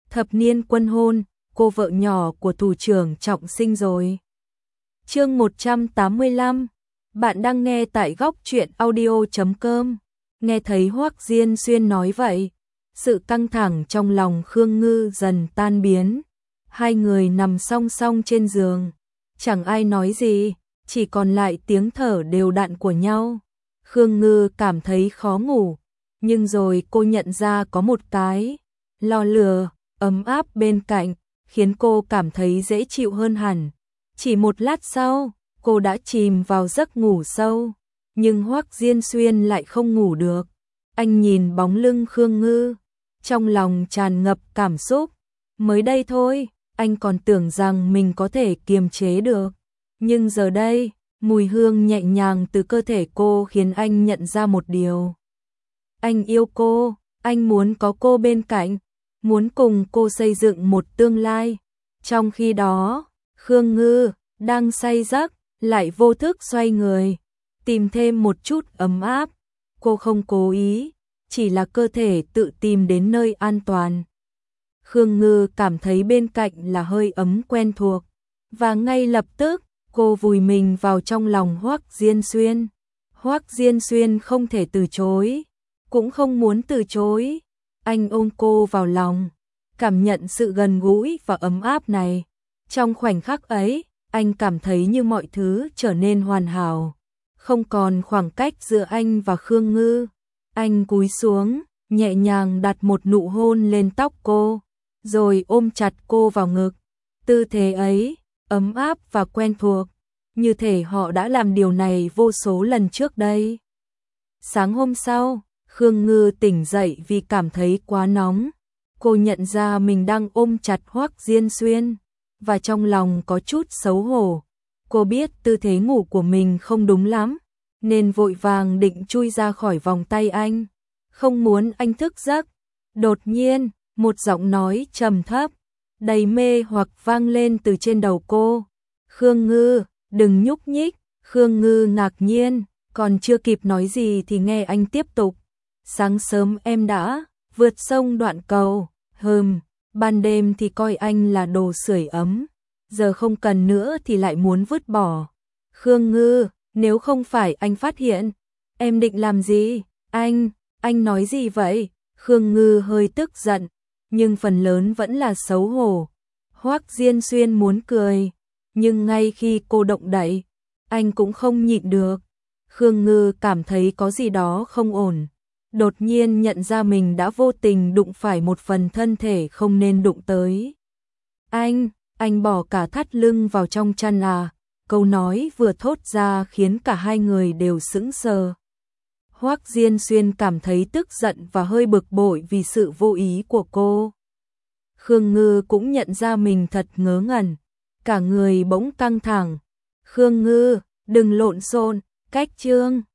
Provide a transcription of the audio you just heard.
thập niên quân hôn, cô vợ nhỏ của thủ trưởng Trọng Sinh rồi. Chương 185. Bạn đang nghe tại góc truyện audio.com. Nghe thấy Hoắc Diên Xuyên nói vậy, sự căng thẳng trong lòng Khương Ngư dần tan biến. Hai người nằm song song trên giường, chẳng ai nói gì, chỉ còn lại tiếng thở đều đặn của nhau. Khương Ngư cảm thấy khó ngủ, nhưng rồi cô nhận ra có một cái lò lửa ấm áp bên cạnh, khiến cô cảm thấy dễ chịu hơn hẳn. Chỉ một lát sau, cô đã chìm vào giấc ngủ sâu, nhưng Hoắc Diên Xuyên lại không ngủ được. Anh nhìn bóng lưng Khương Ngư, trong lòng tràn ngập cảm xúc. Mới đây thôi, anh còn tưởng rằng mình có thể kiềm chế được, nhưng giờ đây, mùi hương nhẹ nhàng từ cơ thể cô khiến anh nhận ra một điều. Anh yêu cô, anh muốn có cô bên cạnh, muốn cùng cô xây dựng một tương lai. Trong khi đó, Khương Ngư đang say giấc, lại vô thức xoay người, tìm thêm một chút ấm áp. Cô không cố ý, chỉ là cơ thể tự tìm đến nơi an toàn. Khương Ngư cảm thấy bên cạnh là hơi ấm quen thuộc, và ngay lập tức, cô vùi mình vào trong lòng Hoắc Diên Xuyên. Hoắc Diên Xuyên không thể từ chối, cũng không muốn từ chối. Anh ôm cô vào lòng, cảm nhận sự gần gũi và ấm áp này. Trong khoảnh khắc ấy, anh cảm thấy như mọi thứ trở nên hoàn hảo, không còn khoảng cách giữa anh và Khương Ngư. Anh cúi xuống, nhẹ nhàng đặt một nụ hôn lên tóc cô, rồi ôm chặt cô vào ngực. Tư thế ấy, ấm áp và quen thuộc, như thể họ đã làm điều này vô số lần trước đây. Sáng hôm sau, Khương Ngư tỉnh dậy vì cảm thấy quá nóng. Cô nhận ra mình đang ôm chặt Hoắc Diên Xuyên, và trong lòng có chút xấu hổ. Cô biết tư thế ngủ của mình không đúng lắm, nên vội vàng định chui ra khỏi vòng tay anh, không muốn anh thức giấc. Đột nhiên, một giọng nói trầm thấp, đầy mê hoặc vang lên từ trên đầu cô. Khương Ngư, đừng nhúc nhích. Khương Ngư ngạc nhiên, còn chưa kịp nói gì thì nghe anh tiếp tục. Sáng sớm em đã vượt sông đoạn cầu, ban đêm thì coi anh là đồ sưởi ấm, giờ không cần nữa thì lại muốn vứt bỏ. Khương Ngư, nếu không phải anh phát hiện, em định làm gì? Anh nói gì vậy? Khương Ngư hơi tức giận, nhưng phần lớn vẫn là xấu hổ. Hoắc Diên Xuyên muốn cười, nhưng ngay khi cô động đậy, anh cũng không nhịn được. Khương Ngư cảm thấy có gì đó không ổn, đột nhiên nhận ra mình đã vô tình đụng phải một phần thân thể không nên đụng tới. Anh bỏ cả thắt lưng vào trong chăn à? Câu nói vừa thốt ra khiến cả hai người đều sững sờ. Hoắc Diên Xuyên cảm thấy tức giận và hơi bực bội vì sự vô ý của cô. Khương Ngư cũng nhận ra mình thật ngớ ngẩn, cả người bỗng căng thẳng. Khương Ngư, đừng lộn xộn, cách chương.